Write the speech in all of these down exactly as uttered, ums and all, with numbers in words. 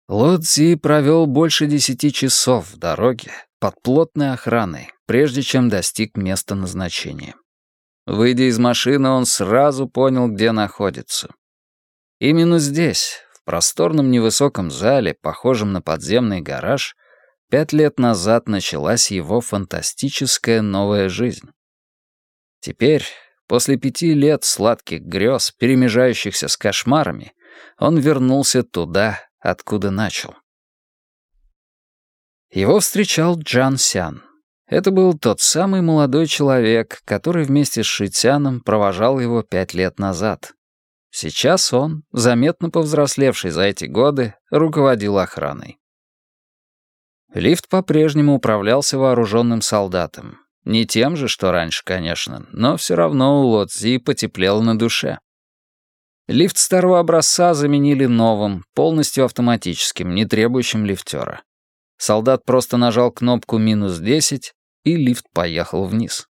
Ло Цзи провел больше десяти часов в дороге под плотной охраной, прежде чем достиг места назначения. Выйдя из машины, он сразу понял, где находится. Именно здесь, в просторном невысоком зале, похожем на подземный гараж, пять лет назад началась его фантастическая новая жизнь. Теперь, после пяти лет сладких грез, перемежающихся с кошмарами, он вернулся туда, откуда начал. Его встречал Джан Сян. Это был тот самый молодой человек, который вместе с Шитяном провожал его пять лет назад. Сейчас он, заметно повзрослевший за эти годы, руководил охраной. Лифт по-прежнему управлялся вооруженным солдатом. Не тем же, что раньше, конечно, но все равно у Ло Цзи потеплело на душе. Лифт старого образца заменили новым, полностью автоматическим, не требующим лифтера. Солдат просто нажал кнопку минус десять, и лифт поехал вниз.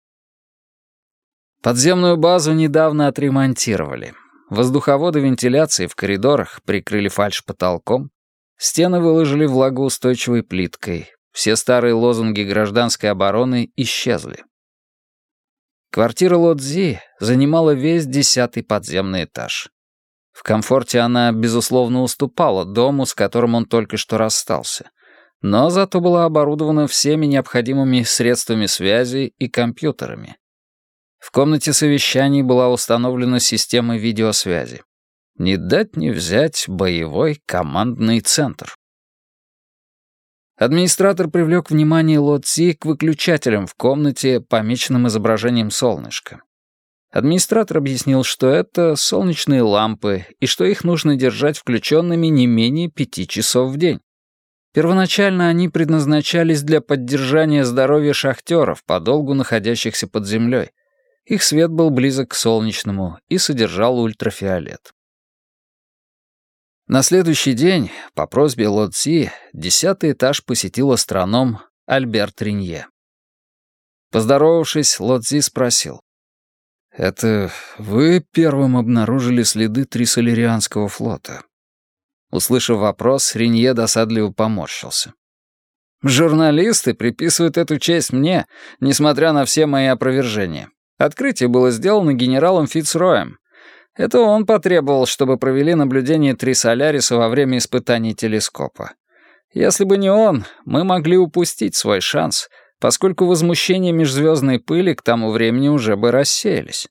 Подземную базу недавно отремонтировали. Воздуховоды вентиляции в коридорах прикрыли фальшпотолком, стены выложили влагоустойчивой плиткой, все старые лозунги гражданской обороны исчезли. Квартира Ло Цзи занимала весь десятый подземный этаж. В комфорте она, безусловно, уступала дому, с которым он только что расстался, но зато была оборудована всеми необходимыми средствами связи и компьютерами. В комнате совещаний была установлена система видеосвязи. Не дать не взять боевой командный центр. Администратор привлек внимание Ло Цзи к выключателям в комнате, помеченным изображением солнышка. Администратор объяснил, что это солнечные лампы и что их нужно держать включенными не менее пяти часов в день. Первоначально они предназначались для поддержания здоровья шахтеров, подолгу находящихся под землей. Их свет был близок к солнечному и содержал ультрафиолет. На следующий день, по просьбе Ло Цзи, десятый этаж посетил астроном Альберт Ринье. Поздоровавшись, Ло Цзи спросил: «Это вы первым обнаружили следы Трисолерианского флота?» Услышав вопрос, Ринье досадливо поморщился. «Журналисты приписывают эту честь мне, несмотря на все мои опровержения. Открытие было сделано генералом Фицроем. Это он потребовал, чтобы провели наблюдение Трисоляриса во время испытаний телескопа. Если бы не он, мы могли упустить свой шанс, поскольку возмущения межзвездной пыли к тому времени уже бы рассеялись».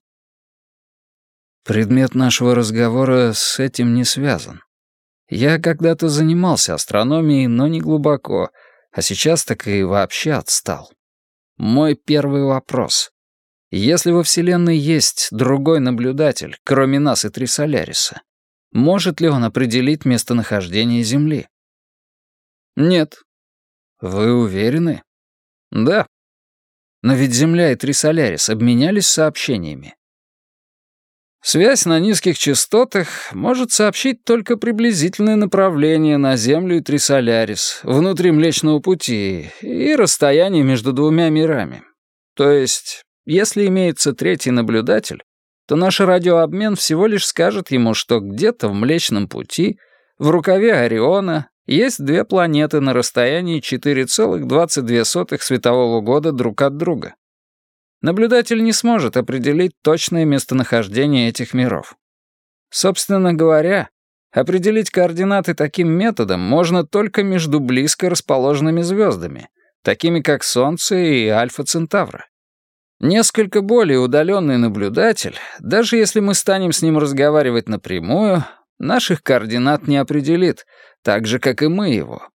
Предмет нашего разговора с этим не связан. Я когда-то занимался астрономией, но не глубоко, а сейчас так и вообще отстал. Мой первый вопрос. Если во Вселенной есть другой наблюдатель, кроме нас и Трисоляриса, может ли он определить местонахождение Земли? Нет. Вы уверены? Да. Но ведь Земля и Трисолярис обменялись сообщениями. Связь на низких частотах может сообщить только приблизительное направление на Землю и Трисолярис, внутри Млечного Пути и расстояние между двумя мирами. То есть, если имеется третий наблюдатель, то наш радиообмен всего лишь скажет ему, что где-то в Млечном Пути, в рукаве Ориона, есть две планеты на расстоянии четыре целых двадцать две сотых светового года друг от друга. Наблюдатель не сможет определить точное местонахождение этих миров. Собственно говоря, определить координаты таким методом можно только между близко расположенными звездами, такими как Солнце и Альфа Центавра. Несколько более удаленный наблюдатель, даже если мы станем с ним разговаривать напрямую, наших координат не определит, так же, как и мы его.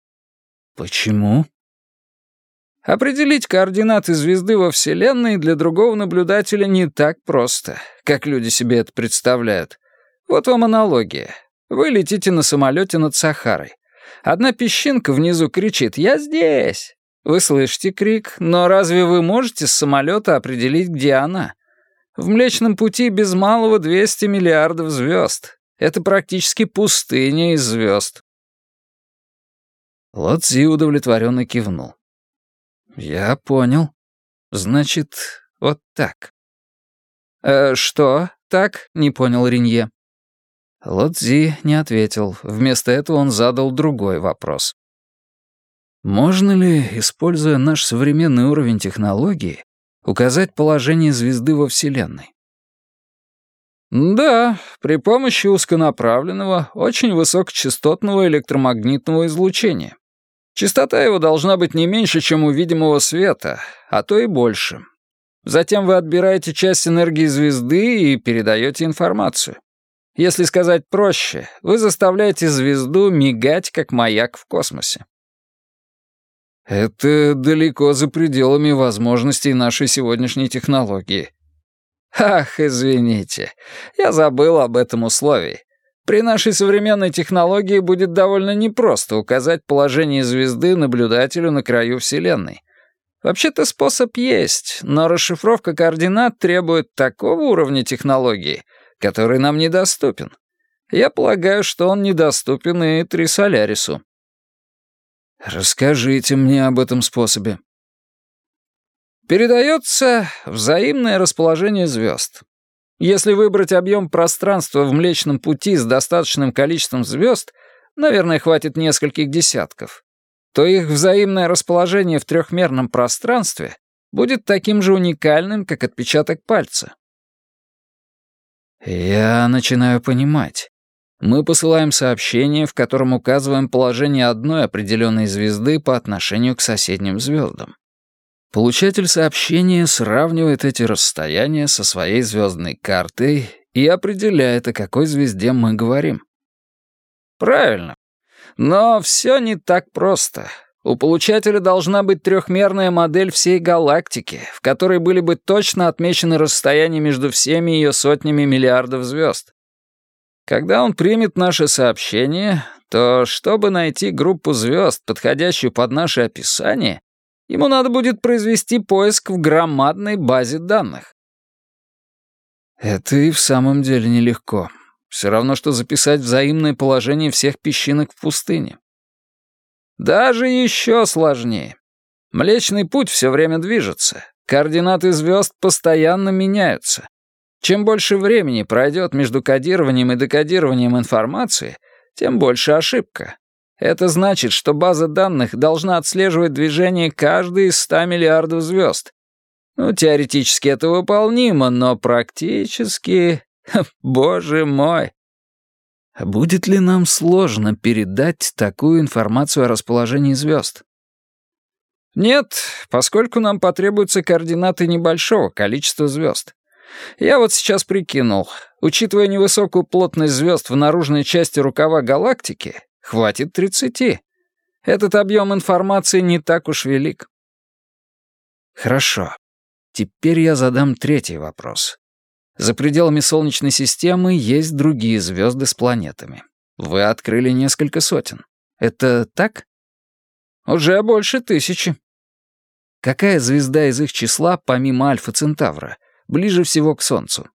Почему? Определить координаты звезды во Вселенной для другого наблюдателя не так просто, как люди себе это представляют. Вот вам аналогия. Вы летите на самолете над Сахарой. Одна песчинка внизу кричит «Я здесь!». Вы слышите крик, но разве вы можете с самолета определить, где она? В Млечном Пути без малого двести миллиардов звезд. Это практически пустыня из звезд. Ло Цзи удовлетворенно кивнул. «Я понял. Значит, вот так». «Э, что так?» — не понял Ринье. Лодзи не ответил. Вместо этого он задал другой вопрос. Можно ли, используя наш современный уровень технологии, указать положение звезды во Вселенной? Да, при помощи узконаправленного, очень высокочастотного электромагнитного излучения. Частота его должна быть не меньше, чем у видимого света, а то и больше. Затем вы отбираете часть энергии звезды и передаете информацию. Если сказать проще, вы заставляете звезду мигать, как маяк в космосе. Это далеко за пределами возможностей нашей сегодняшней технологии. Ах, извините, я забыл об этом условии. При нашей современной технологии будет довольно непросто указать положение звезды наблюдателю на краю Вселенной. Вообще-то способ есть, но расшифровка координат требует такого уровня технологии, который нам недоступен. Я полагаю, что он недоступен и Трисолярису. Расскажите мне об этом способе. Передается взаимное расположение звезд. Если выбрать объем пространства в Млечном Пути с достаточным количеством звезд, наверное, хватит нескольких десятков, то их взаимное расположение в трехмерном пространстве будет таким же уникальным, как отпечаток пальца. Я начинаю понимать. Мы посылаем сообщение, в котором указываем положение одной определенной звезды по отношению к соседним звездам. Получатель сообщения сравнивает эти расстояния со своей звездной картой и определяет, о какой звезде мы говорим. Правильно. Но все не так просто. У получателя должна быть трехмерная модель всей галактики, в которой были бы точно отмечены расстояния между всеми ее сотнями миллиардов звезд. Когда он примет наше сообщение, то, чтобы найти группу звезд, подходящую под наше описание, ему надо будет произвести поиск в громадной базе данных. Это и в самом деле нелегко. Все равно, что записать взаимное положение всех песчинок в пустыне. Даже еще сложнее. Млечный Путь все время движется. Координаты звезд постоянно меняются. Чем больше времени пройдет между кодированием и декодированием информации, тем больше ошибка. Это значит, что база данных должна отслеживать движение каждой из ста миллиардов звезд. Ну, теоретически это выполнимо, но практически... Боже мой! Будет ли нам сложно передать такую информацию о расположении звезд? Нет, поскольку нам потребуются координаты небольшого количества звезд. Я вот сейчас прикинул, учитывая невысокую плотность звезд в наружной части рукава галактики, хватит тридцати. Этот объем информации не так уж велик. Хорошо. Теперь я задам третий вопрос. За пределами Солнечной системы есть другие звезды с планетами. Вы открыли несколько сотен. Это так? Уже больше тысячи. Какая звезда из их числа, помимо Альфа Центавра, ближе всего к Солнцу?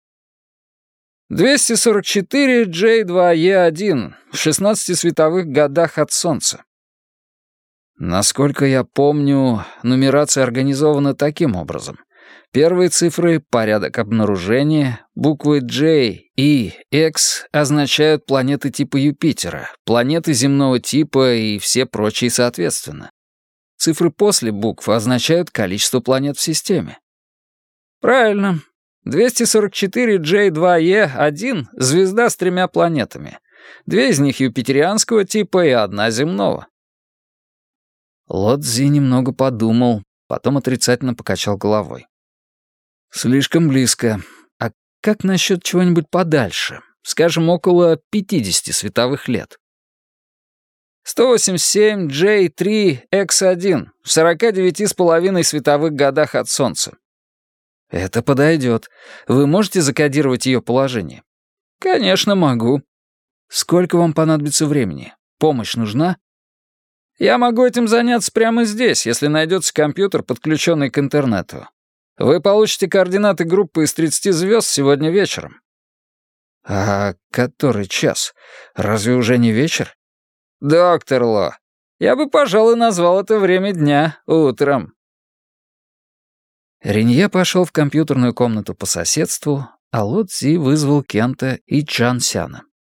двести сорок четыре джей два е один в шестнадцати световых годах от Солнца. Насколько я помню, нумерация организована таким образом. Первые цифры — порядок обнаружения, буквы J, E, X означают планеты типа Юпитера, планеты земного типа и все прочие соответственно. Цифры после букв означают количество планет в системе. Правильно. двести сорок четыре джей два е один — звезда с тремя планетами. Две из них юпитерианского типа и одна земного. Лодзи немного подумал, потом отрицательно покачал головой. Слишком близко. А как насчет чего-нибудь подальше? Скажем, около пятидесяти световых лет. сто восемьдесят семь джей три икс один в сорока девяти с половиной световых годах от Солнца. Это подойдет. Вы можете закодировать ее положение? Конечно, могу. Сколько вам понадобится времени? Помощь нужна? Я могу этим заняться прямо здесь, если найдется компьютер, подключенный к интернету. Вы получите координаты группы из тридцати звезд сегодня вечером. А который час? Разве уже не вечер? Доктор Ло, я бы, пожалуй, назвал это время дня утром. Ренье пошел в компьютерную комнату по соседству, а Лодзи вызвал Кента и Чан Сяна.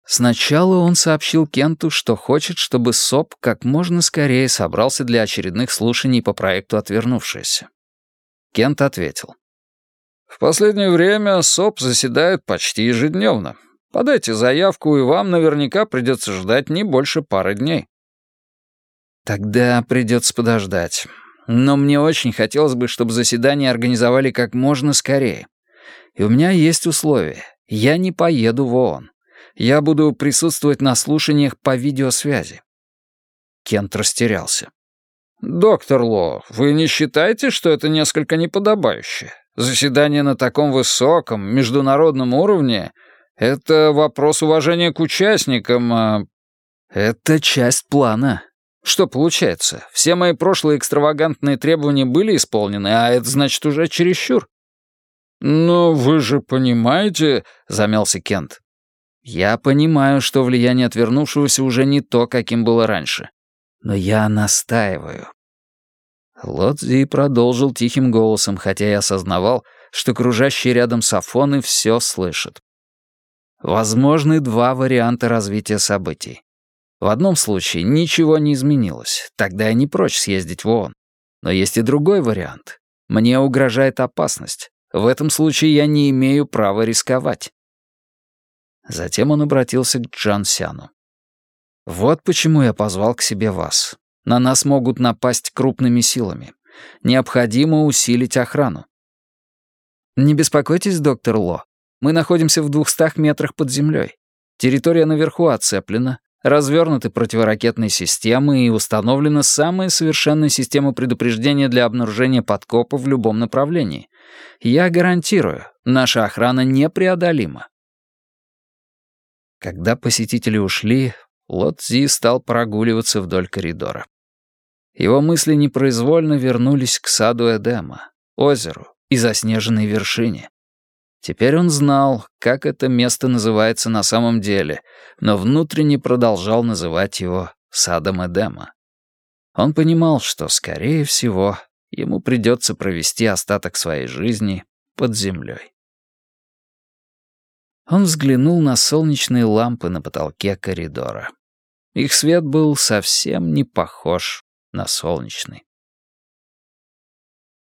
Сначала он сообщил Кенту, что хочет, чтобы СОП как можно скорее собрался для очередных слушаний по проекту «Отвернувшиеся». Кент ответил. «В последнее время СОП заседает почти ежедневно. Подайте заявку, и вам наверняка придется ждать не больше пары дней». «Тогда придется подождать. Но мне очень хотелось бы, чтобы заседание организовали как можно скорее. И у меня есть условия. Я не поеду в ООН. Я буду присутствовать на слушаниях по видеосвязи». Кент растерялся. «Доктор Ло, вы не считаете, что это несколько неподобающе? Заседание на таком высоком, международном уровне — это вопрос уважения к участникам, а...» «Это часть плана. Что получается, все мои прошлые экстравагантные требования были исполнены, а это значит уже чересчур?» «Но вы же понимаете...» — замялся Кент. «Я понимаю, что влияние отвернувшегося уже не то, каким было раньше. Но я настаиваю». Лодзи продолжил тихим голосом, хотя я осознавал, что кружащие рядом сафоны все слышат. Возможны два варианта развития событий. В одном случае ничего не изменилось, тогда я не прочь съездить в ООН. Но есть и другой вариант. Мне угрожает опасность. В этом случае я не имею права рисковать. Затем он обратился к Джан Сяну. «Вот почему я позвал к себе вас. На нас могут напасть крупными силами. Необходимо усилить охрану». «Не беспокойтесь, доктор Ло. Мы находимся в двухстах метрах под землей. Территория наверху оцеплена, развернуты противоракетные системы и установлена самая совершенная система предупреждения для обнаружения подкопа в любом направлении. Я гарантирую, наша охрана непреодолима». Когда посетители ушли, Лодзи стал прогуливаться вдоль коридора. Его мысли непроизвольно вернулись к саду Эдема, озеру и заснеженной вершине. Теперь он знал, как это место называется на самом деле, но внутренне продолжал называть его садом Эдема. Он понимал, что, скорее всего, ему придется провести остаток своей жизни под землей. Он взглянул на солнечные лампы на потолке коридора. Их свет был совсем не похож на солнечный.